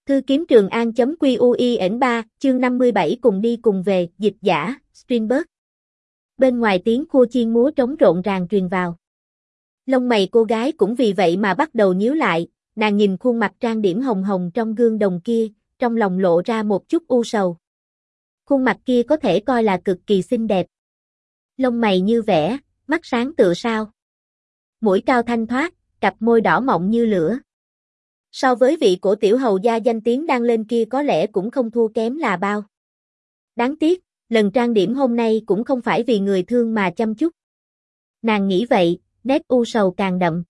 Thư kiếm Trường An.QUIN3, chương 57 cùng đi cùng về, dịch giả, Strindberg. Bên ngoài tiếng khua chiên múa trống rộn ràng truyền vào. Lông mày cô gái cũng vì vậy mà bắt đầu nhíu lại, nàng nhìn khuôn mặt trang điểm hồng hồng trong gương đồng kia, trong lòng lộ ra một chút u sầu. Khuôn mặt kia có thể coi là cực kỳ xinh đẹp. Lông mày như vẽ, mắt sáng tựa sao. Mũi cao thanh thoát, cặp môi đỏ mọng như lửa. So với vị cổ tiểu hầu gia danh tiếng đang lên kia có lẽ cũng không thua kém là bao. Đáng tiếc, lần trang điểm hôm nay cũng không phải vì người thương mà chăm chút. Nàng nghĩ vậy, nét u sầu càng đậm.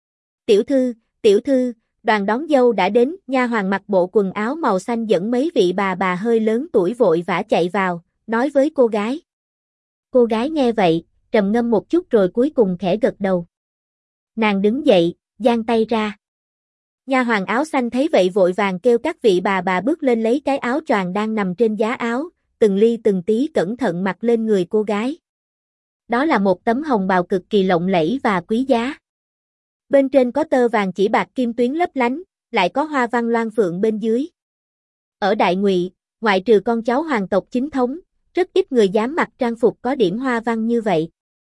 Tiểu thư, đoàn đón dâu đã đến, nha hoàn mặc bộ quần áo màu xanh dẫn mấy vị bà hơi lớn tuổi vội vã chạy vào, nói với cô gái. Cô gái nghe vậy, trầm ngâm một chút rồi cuối cùng khẽ gật đầu. Nàng đứng dậy, giang tay ra. Nha hoàn áo xanh thấy vậy vội vàng kêu các vị bà bước lên lấy cái áo choàng đang nằm trên giá áo, từng ly từng tí cẩn thận mặc lên người cô gái. Đó là một tấm hồng bào cực kỳ lộng lẫy và quý giá. Bên trên có tơ vàng chỉ bạc kim tuyến lấp lánh, lại có hoa văn loan phượng bên dưới. Ở Đại Ngụy, ngoại trừ con cháu hoàng tộc chính thống, rất ít người dám mặc trang phục có điểm hoa văn như vậy.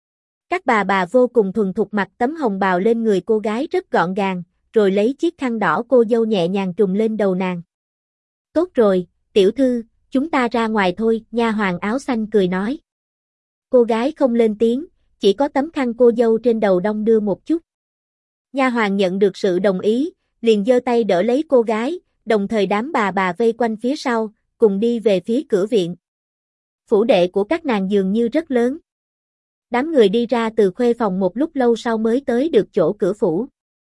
Các bà vô cùng thuần thục mặc tấm hồng bào lên người cô gái rất gọn gàng, rồi lấy chiếc khăn đỏ cô dâu nhẹ nhàng trùm lên đầu nàng. Tốt rồi, tiểu thư, chúng ta ra ngoài thôi, nha hoàn áo xanh cười nói. Cô gái không lên tiếng, chỉ có tấm khăn cô dâu trên đầu đong đưa một chút. Nha hoàn nhận được sự đồng ý, liền giơ tay đỡ lấy cô gái, đồng thời đám bà vây quanh phía sau, cùng đi về phía cửa viện. Phủ đệ của các nàng dường như rất lớn. Đám người đi ra từ khuê phòng một lúc lâu sau mới tới được chỗ cửa phủ.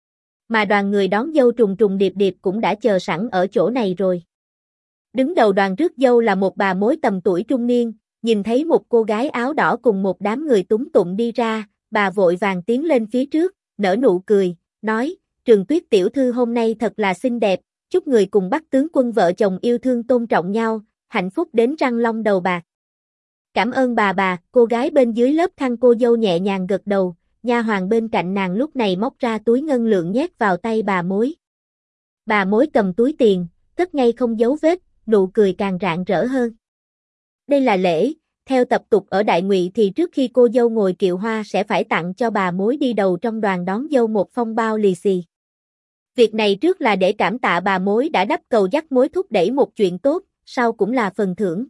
Mà đoàn người đón dâu trùng trùng điệp điệp cũng đã chờ sẵn ở chỗ này rồi. Đứng đầu đoàn rước dâu là một bà mối tầm tuổi trung niên, nhìn thấy một cô gái áo đỏ cùng một đám người túng tụng đi ra, bà vội vàng tiến lên phía trước, nở nụ cười, nói, Trường Tuyết tiểu thư hôm nay thật là xinh đẹp, chúc người cùng Bắc tướng quân vợ chồng yêu thương tôn trọng nhau, hạnh phúc đến răng long đầu bạc. Cảm ơn bà, cô gái bên dưới lớp khăn cô dâu nhẹ nhàng gật đầu. Nha hoàn bên cạnh nàng lúc này móc ra túi ngân lượng nhét vào tay bà mối. Bà mối cầm túi tiền, cất ngay không giấu vết, nụ cười càng rạng rỡ hơn. Đây là lễ, theo tập tục ở Đại Ngụy thì trước khi cô dâu ngồi kiệu hoa sẽ phải tặng cho bà mối đi đầu trong đoàn đón dâu một phong bao lì xì. Việc này trước là để cảm tạ bà mối đã đắp cầu dắt mối thúc đẩy một chuyện tốt, sau cũng là phần thưởng.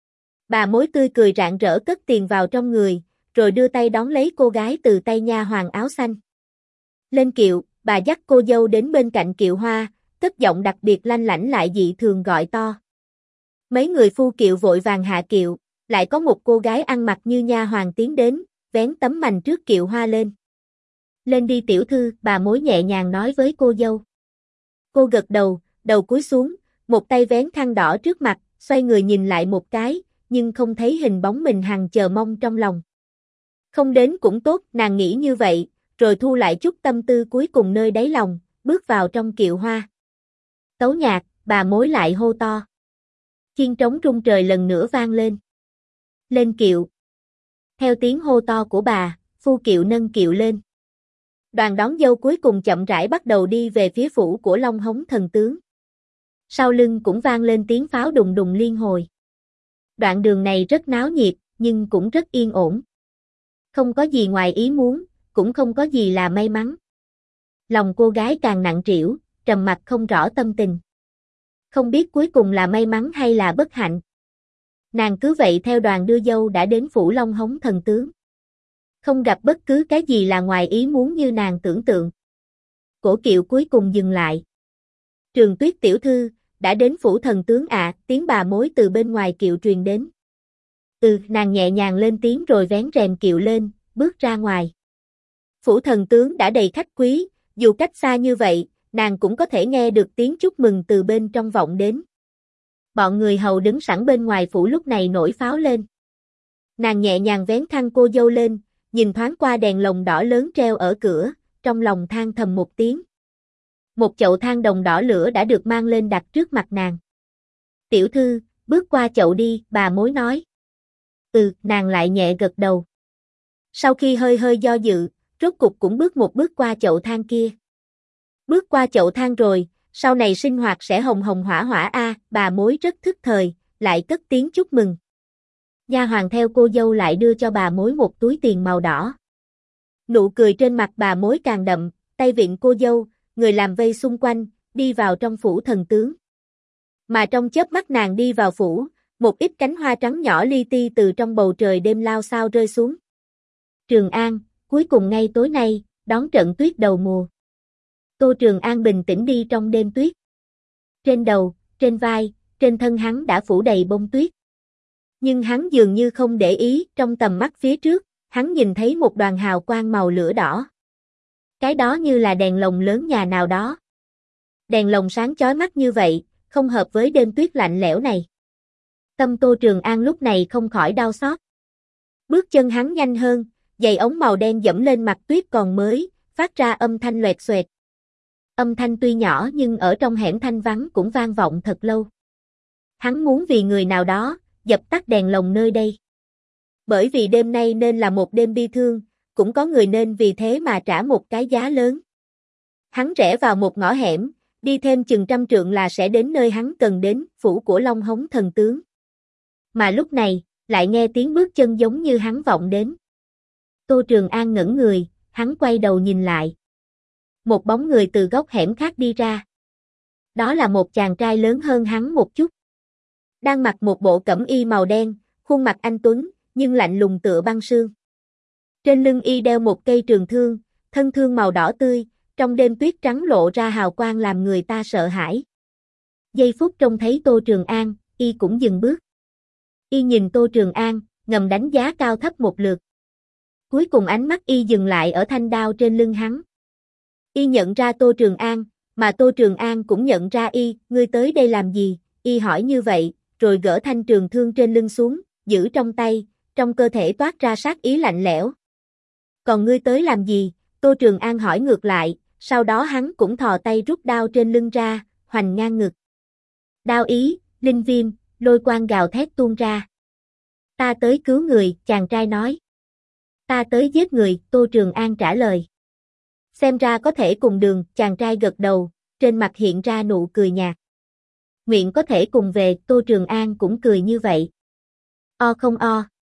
Bà mối tươi cười rạng rỡ cất tiền vào trong người, rồi đưa tay đón lấy cô gái từ tay nha hoàn áo xanh. Lên kiệu, bà dắt cô dâu đến bên cạnh kiệu hoa, cất giọng đặc biệt lanh lảnh lại dị thường gọi to. Mấy người phu kiệu vội vàng hạ kiệu, lại có một cô gái ăn mặc như nha hoàn tiến đến, vén tấm mành trước kiệu hoa lên. Lên đi tiểu thư, bà mối nhẹ nhàng nói với cô dâu. Cô gật đầu, đầu cúi xuống, một tay vén khăn đỏ trước mặt, xoay người nhìn lại một cái, nhưng không thấy hình bóng mình hằng chờ mong trong lòng. Không đến cũng tốt, nàng nghĩ như vậy, rồi thu lại chút tâm tư cuối cùng nơi đáy lòng, bước vào trong kiệu hoa. Tấu nhạc, bà mối lại hô to. Chiên trống rung trời lần nữa vang lên. Lên kiệu. Theo tiếng hô to của bà, phu kiệu nâng kiệu lên. Đoàn đón dâu cuối cùng chậm rãi bắt đầu đi về phía phủ của Long Hống thần tướng. Sau lưng cũng vang lên tiếng pháo đùng đùng liên hồi. Đoạn đường này rất náo nhiệt, nhưng cũng rất yên ổn. Không có gì ngoài ý muốn, cũng không có gì là may mắn. Lòng cô gái càng nặng trĩu, trầm mặc không rõ tâm tình. Không biết cuối cùng là may mắn hay là bất hạnh. Nàng cứ vậy theo đoàn đưa dâu đã đến phủ Long Hống thần tướng. Không gặp bất cứ cái gì là ngoài ý muốn như nàng tưởng tượng. Cổ kiệu cuối cùng dừng lại. Trường Tuyết tiểu thư, đã đến phủ thần tướng ạ, tiếng bà mối từ bên ngoài kiệu truyền đến. Nàng nhẹ nhàng lên tiếng rồi vén rèm kiệu lên, bước ra ngoài. Phủ thần tướng đã đầy khách quý, dù cách xa như vậy, nàng cũng có thể nghe được tiếng chúc mừng từ bên trong vọng đến. Bọn người hầu đứng sẵn bên ngoài phủ lúc này nổi pháo lên. Nàng nhẹ nhàng vén khăn cô dâu lên, nhìn thoáng qua đèn lồng đỏ lớn treo ở cửa, trong lòng than thầm một tiếng. Một chậu than đồng đỏ lửa đã được mang lên đặt trước mặt nàng. Tiểu thư, bước qua chậu đi, bà mối nói. Nàng lại nhẹ gật đầu. Sau khi hơi do dự, rốt cục cũng bước một bước qua chậu than kia. Bước qua chậu than rồi, sau này sinh hoạt sẽ hồng hồng hỏa hỏa a. Bà mối rất thức thời, lại cất tiếng chúc mừng. Nha hoàn theo cô dâu lại đưa cho bà mối một túi tiền màu đỏ. Nụ cười trên mặt bà mối càng đậm, tay vịn cô dâu, người làm vây xung quanh, đi vào trong phủ thần tướng. Mà trong chớp mắt nàng đi vào phủ, một ít cánh hoa trắng nhỏ li ti từ trong bầu trời đêm lao sao rơi xuống. Trường An, cuối cùng ngay tối nay, đón trận tuyết đầu mùa. Tô Trường An bình tĩnh đi trong đêm tuyết. Trên đầu, trên vai, trên thân hắn đã phủ đầy bông tuyết. Nhưng hắn dường như không để ý, trong tầm mắt phía trước, hắn nhìn thấy một đoàn hào quang màu lửa đỏ. Cái đó như là đèn lồng lớn nhà nào đó. Đèn lồng sáng chói mắt như vậy, không hợp với đêm tuyết lạnh lẽo này. Tâm Tô Trường An lúc này không khỏi đau xót. Bước chân hắn nhanh hơn, giày ống màu đen dẫm lên mặt tuyết còn mới, phát ra âm thanh loẹt xoẹt. Âm thanh tuy nhỏ nhưng ở trong hẻm thanh vắng cũng vang vọng thật lâu. Hắn muốn vì người nào đó, dập tắt đèn lồng nơi đây. Bởi vì đêm nay nên là một đêm bi thương, cũng có người nên vì thế mà trả một cái giá lớn. Hắn rẽ vào một ngõ hẻm, đi thêm chừng 100 trượng là sẽ đến nơi hắn cần đến, phủ của Long Hống thần tướng. Mà lúc này, lại nghe tiếng bước chân giống như hắn vọng đến. Tô Trường An ngẩn người, hắn quay đầu nhìn lại. Một bóng người từ góc hẻm khác đi ra. Đó là một chàng trai lớn hơn hắn một chút. Đang mặc một bộ cẩm y màu đen, khuôn mặt anh tuấn, nhưng lạnh lùng tựa băng sương. Trên lưng y đeo một cây trường thương, thân thương màu đỏ tươi, trong đêm tuyết trắng lộ ra hào quang làm người ta sợ hãi. Giây phút trông thấy Tô Trường An, y cũng dừng bước. Y nhìn Tô Trường An, ngầm đánh giá cao thấp một lượt. Cuối cùng ánh mắt y dừng lại ở thanh đao trên lưng hắn. Y nhận ra Tô Trường An, mà Tô Trường An cũng nhận ra y, ngươi tới đây làm gì? Y hỏi như vậy, rồi gỡ thanh trường thương trên lưng xuống, giữ trong tay, trong cơ thể toát ra sát ý lạnh lẽo. Còn ngươi tới làm gì? Tô Trường An hỏi ngược lại, sau đó hắn cũng thò tay rút đao trên lưng ra, hoành ngang ngực. Đao ý, linh viêm, lôi quang gào thét tuôn ra. Ta tới cứu người, chàng trai nói. Ta tới giết người, Tô Trường An trả lời. Xem ra có thể cùng đường, chàng trai gật đầu, trên mặt hiện ra nụ cười nhạt. Nguyện có thể cùng về, Tô Trường An cũng cười như vậy. O không o.